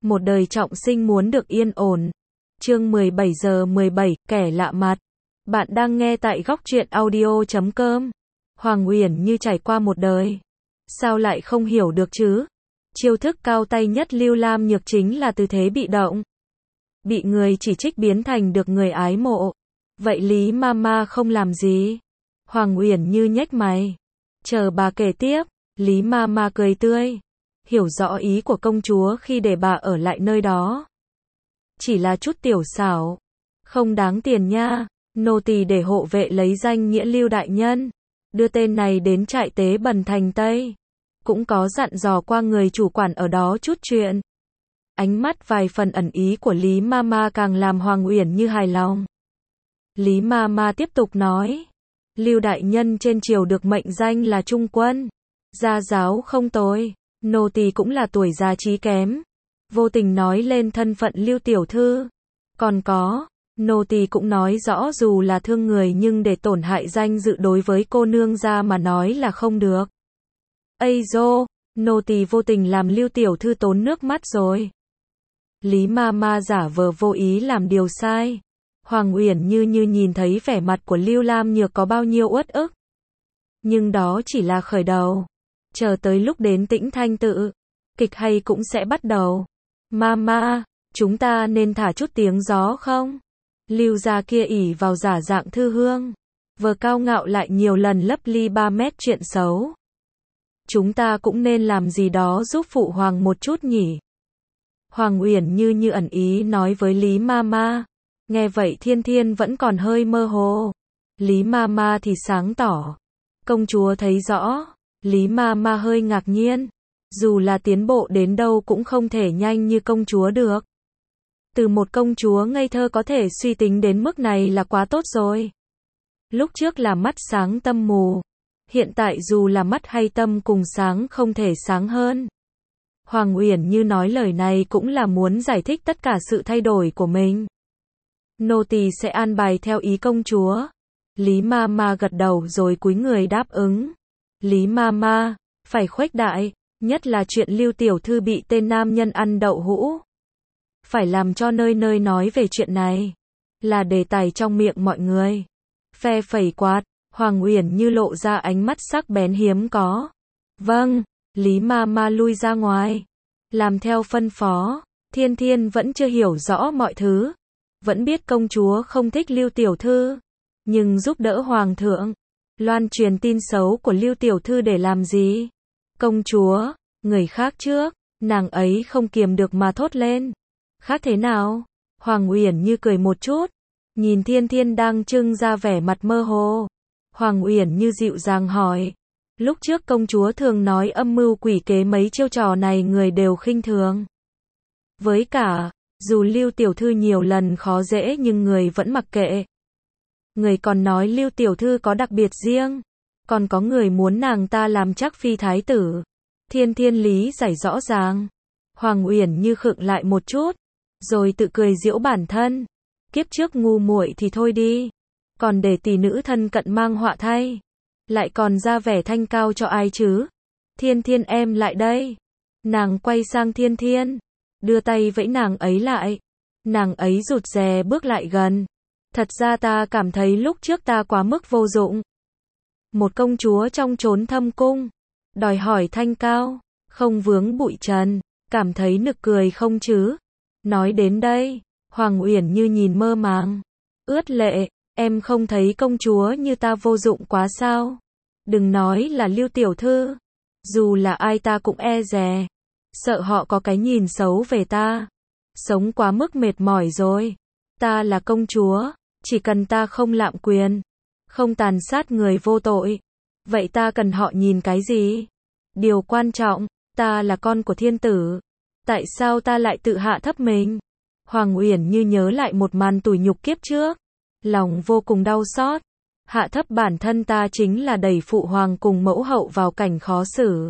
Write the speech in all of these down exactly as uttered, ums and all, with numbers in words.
Một đời trọng sinh muốn được yên ổn. Chương mười bảy giờ mười bảy, kẻ lạ mặt. Bạn đang nghe tại góc truyện audio chấm com. Hoàng Uyển Như trải qua một đời. Sao lại không hiểu được chứ? Chiêu thức cao tay nhất Lưu Lam Nhược chính là tư thế bị động. Bị người chỉ trích biến thành được người ái mộ. Vậy Lý Mama không làm gì? Hoàng Uyển Như nhếch mày. Chờ bà kể tiếp. Lý Mama cười tươi. Hiểu rõ ý của công chúa khi để bà ở lại nơi đó. Chỉ là chút tiểu xảo. Không đáng tiền nha. Nô tỳ để hộ vệ lấy danh nghĩa Lưu đại nhân. Đưa tên này đến trại tế Bần Thành Tây. Cũng có dặn dò qua người chủ quản ở đó chút chuyện. Ánh mắt vài phần ẩn ý của Lý Mama càng làm Hoàng Uyển Như hài lòng. Lý Mama tiếp tục nói. Lưu đại nhân trên triều được mệnh danh là trung quân. Gia giáo không tồi. Nô tỳ cũng là tuổi già trí kém. Vô tình nói lên thân phận Lưu tiểu thư. Còn có, nô tỳ cũng nói rõ dù là thương người nhưng để tổn hại danh dự đối với cô nương gia mà nói là không được. Ây dô, nô tỳ vô tình làm Lưu tiểu thư tốn nước mắt rồi. Lý Mama giả vờ vô ý làm điều sai. Hoàng Uyển Như như nhìn thấy vẻ mặt của Lưu Lam Nhược có bao nhiêu uất ức. Nhưng đó chỉ là khởi đầu. Chờ tới lúc đến Tĩnh Thanh Tự, kịch hay cũng sẽ bắt đầu. Mama, chúng ta nên thả chút tiếng gió không? Lưu gia kia ỷ vào giả dạng thư hương, vờ cao ngạo lại nhiều lần lấp ly ba mét chuyện xấu. Chúng ta cũng nên làm gì đó giúp phụ hoàng một chút nhỉ? Hoàng Uyển Như như ẩn ý nói với Lý Mama. Nghe vậy Thiên Thiên vẫn còn hơi mơ hồ. Lý Mama thì sáng tỏ. Công chúa thấy rõ. Lý Mama hơi ngạc nhiên. Dù là tiến bộ đến đâu cũng không thể nhanh như công chúa được. Từ một công chúa ngây thơ có thể suy tính đến mức này là quá tốt rồi. Lúc trước là mắt sáng tâm mù. Hiện tại dù là mắt hay tâm cùng sáng không thể sáng hơn. Hoàng Uyển Như nói lời này cũng là muốn giải thích tất cả sự thay đổi của mình. Nô tỳ sẽ an bài theo ý công chúa. Lý Mama gật đầu rồi cúi người đáp ứng. Lý Mama, phải khuếch đại, nhất là chuyện Lưu tiểu thư bị tên nam nhân ăn đậu hũ. Phải làm cho nơi nơi nói về chuyện này. Là đề tài trong miệng mọi người. Phe phẩy quạt, Hoàng Uyển Như lộ ra ánh mắt sắc bén hiếm có. Vâng, Lý Mama lui ra ngoài. Làm theo phân phó, Thiên Thiên vẫn chưa hiểu rõ mọi thứ. Vẫn biết công chúa không thích Lưu tiểu thư. Nhưng giúp đỡ Hoàng thượng. Loan truyền tin xấu của Lưu tiểu thư để làm gì? Công chúa, người khác trước, nàng ấy không kiềm được mà thốt lên. Khác thế nào? Hoàng Uyển Như cười một chút, nhìn Thiên Thiên đang trưng ra vẻ mặt mơ hồ. Hoàng Uyển Như dịu dàng hỏi, lúc trước công chúa thường nói âm mưu quỷ kế mấy chiêu trò này người đều khinh thường. Với cả, dù Lưu tiểu thư nhiều lần khó dễ nhưng người vẫn mặc kệ. Người còn nói Lưu tiểu thư có đặc biệt riêng. Còn có người muốn nàng ta làm chắc phi thái tử. Thiên Thiên lý giải rõ ràng. Hoàng Uyển Như khựng lại một chút. Rồi tự cười giễu bản thân. Kiếp trước ngu muội thì thôi đi. Còn để tỷ nữ thân cận mang họa thay. Lại còn ra vẻ thanh cao cho ai chứ? Thiên Thiên em lại đây. Nàng quay sang Thiên Thiên. Đưa tay vẫy nàng ấy lại. Nàng ấy rụt rè bước lại gần. Thật ra ta cảm thấy lúc trước ta quá mức vô dụng. Một công chúa trong chốn thâm cung. Đòi hỏi thanh cao. Không vướng bụi trần. Cảm thấy nực cười không chứ? Nói đến đây. Hoàng Uyển Như nhìn mơ màng. Ướt lệ. Em không thấy công chúa như ta vô dụng quá sao? Đừng nói là Lưu tiểu thư. Dù là ai ta cũng e dè. Sợ họ có cái nhìn xấu về ta. Sống quá mức mệt mỏi rồi. Ta là công chúa. Chỉ cần ta không lạm quyền. Không tàn sát người vô tội. Vậy ta cần họ nhìn cái gì? Điều quan trọng, ta là con của thiên tử. Tại sao ta lại tự hạ thấp mình? Hoàng Uyển Như nhớ lại một màn tủi nhục kiếp trước. Lòng vô cùng đau xót. Hạ thấp bản thân ta chính là đẩy phụ hoàng cùng mẫu hậu vào cảnh khó xử.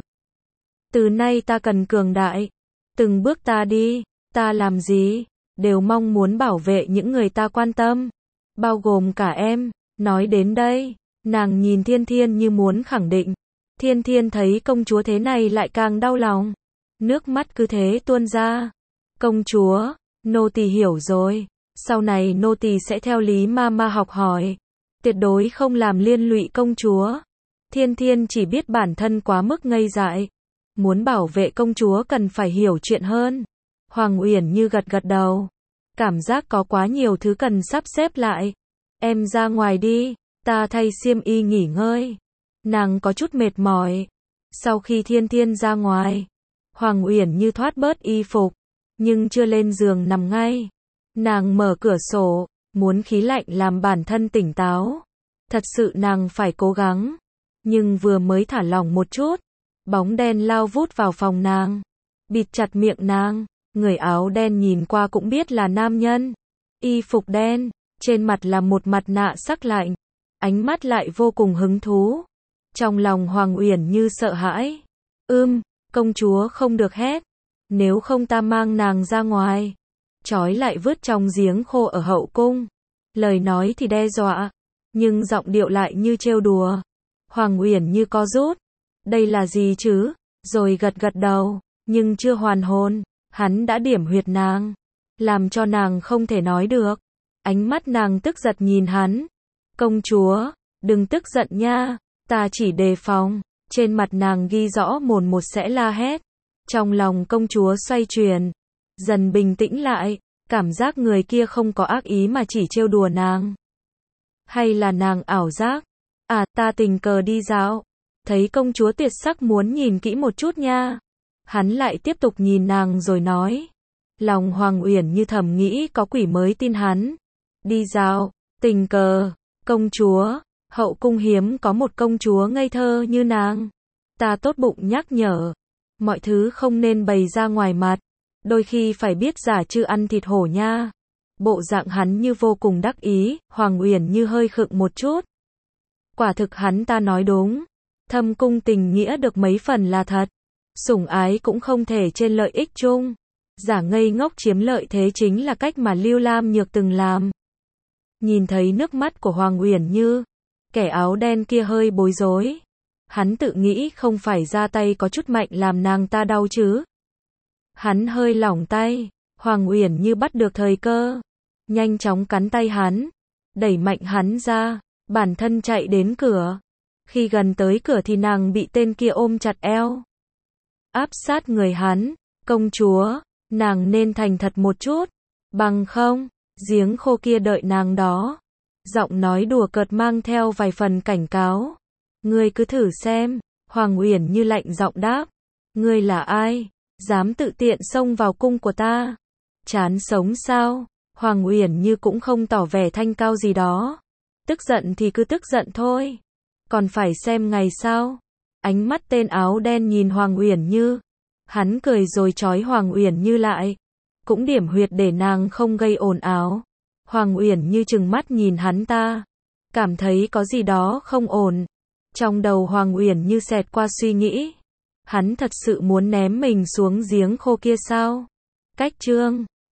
Từ nay ta cần cường đại. Từng bước ta đi, ta làm gì? Đều mong muốn bảo vệ những người ta quan tâm. Bao gồm cả em. Nói đến đây, nàng nhìn Thiên Thiên như muốn khẳng định. Thiên Thiên thấy công chúa thế này lại càng đau lòng. Nước mắt cứ thế tuôn ra. Công chúa, nô tỳ hiểu rồi. Sau này nô tỳ sẽ theo Lý Mama học hỏi. Tuyệt đối không làm liên lụy công chúa. Thiên Thiên chỉ biết bản thân quá mức ngây dại. Muốn bảo vệ công chúa cần phải hiểu chuyện hơn. Hoàng Uyển Như gật gật đầu. Cảm giác có quá nhiều thứ cần sắp xếp lại. Em ra ngoài đi, ta thay xiêm y nghỉ ngơi. Nàng có chút mệt mỏi. Sau khi Thiên Thiên ra ngoài, Hoàng Uyển Như thoát bớt y phục, nhưng chưa lên giường nằm ngay. Nàng mở cửa sổ, muốn khí lạnh làm bản thân tỉnh táo. Thật sự nàng phải cố gắng. Nhưng vừa mới thả lỏng một chút, bóng đen lao vút vào phòng nàng, bịt chặt miệng nàng. Người áo đen nhìn qua cũng biết là nam nhân. Y phục đen, trên mặt là một mặt nạ sắc lạnh, ánh mắt lại vô cùng hứng thú. Trong lòng Hoàng Uyển Như sợ hãi. Ưm, công chúa không được hét. Nếu không ta mang nàng ra ngoài, trói lại vứt trong giếng khô ở hậu cung. Lời nói thì đe dọa, nhưng giọng điệu lại như trêu đùa. Hoàng Uyển Như co rút. Đây là gì chứ? Rồi gật gật đầu, nhưng chưa hoàn hồn. Hắn đã điểm huyệt nàng, làm cho nàng không thể nói được. Ánh mắt nàng tức giận nhìn hắn. Công chúa, đừng tức giận nha, ta chỉ đề phòng. Trên mặt nàng ghi rõ mồn một sẽ la hét. Trong lòng công chúa xoay chuyển, dần bình tĩnh lại, cảm giác người kia không có ác ý mà chỉ trêu đùa nàng. Hay là nàng ảo giác? À, ta tình cờ đi dạo, thấy công chúa tuyệt sắc muốn nhìn kỹ một chút nha. Hắn lại tiếp tục nhìn nàng rồi nói. Lòng Hoàng Uyển Như thầm nghĩ có quỷ mới tin hắn. Đi dạo, tình cờ, công chúa, hậu cung hiếm có một công chúa ngây thơ như nàng. Ta tốt bụng nhắc nhở, mọi thứ không nên bày ra ngoài mặt, đôi khi phải biết giả chư ăn thịt hổ nha. Bộ dạng hắn như vô cùng đắc ý, Hoàng Uyển Như hơi khựng một chút. Quả thực hắn ta nói đúng, thâm cung tình nghĩa được mấy phần là thật. Sủng ái cũng không thể trên lợi ích chung. Giả ngây ngốc chiếm lợi thế chính là cách mà Lưu Lam Nhược từng làm. Nhìn thấy nước mắt của Hoàng Uyển Như, kẻ áo đen kia hơi bối rối. Hắn tự nghĩ không phải ra tay có chút mạnh làm nàng ta đau chứ. Hắn hơi lỏng tay, Hoàng Uyển Như bắt được thời cơ, nhanh chóng cắn tay hắn, đẩy mạnh hắn ra, bản thân chạy đến cửa. Khi gần tới cửa thì nàng bị tên kia ôm chặt eo, áp sát người hắn. Công chúa, nàng nên thành thật một chút, bằng không, giếng khô kia đợi nàng đó. Giọng nói đùa cợt mang theo vài phần cảnh cáo. Ngươi cứ thử xem, Hoàng Uyển Như lạnh giọng đáp. Ngươi là ai? Dám tự tiện xông vào cung của ta? Chán sống sao? Hoàng Uyển Như cũng không tỏ vẻ thanh cao gì đó. Tức giận thì cứ tức giận thôi. Còn phải xem ngày sau. Ánh mắt tên áo đen nhìn Hoàng Uyển Như. Hắn cười rồi trói Hoàng Uyển Như lại. Cũng điểm huyệt để nàng không gây ồn ào. Hoàng Uyển Như trừng mắt nhìn hắn ta. Cảm thấy có gì đó không ổn. Trong đầu Hoàng Uyển Như xẹt qua suy nghĩ. Hắn thật sự muốn ném mình xuống giếng khô kia sao? Cách chương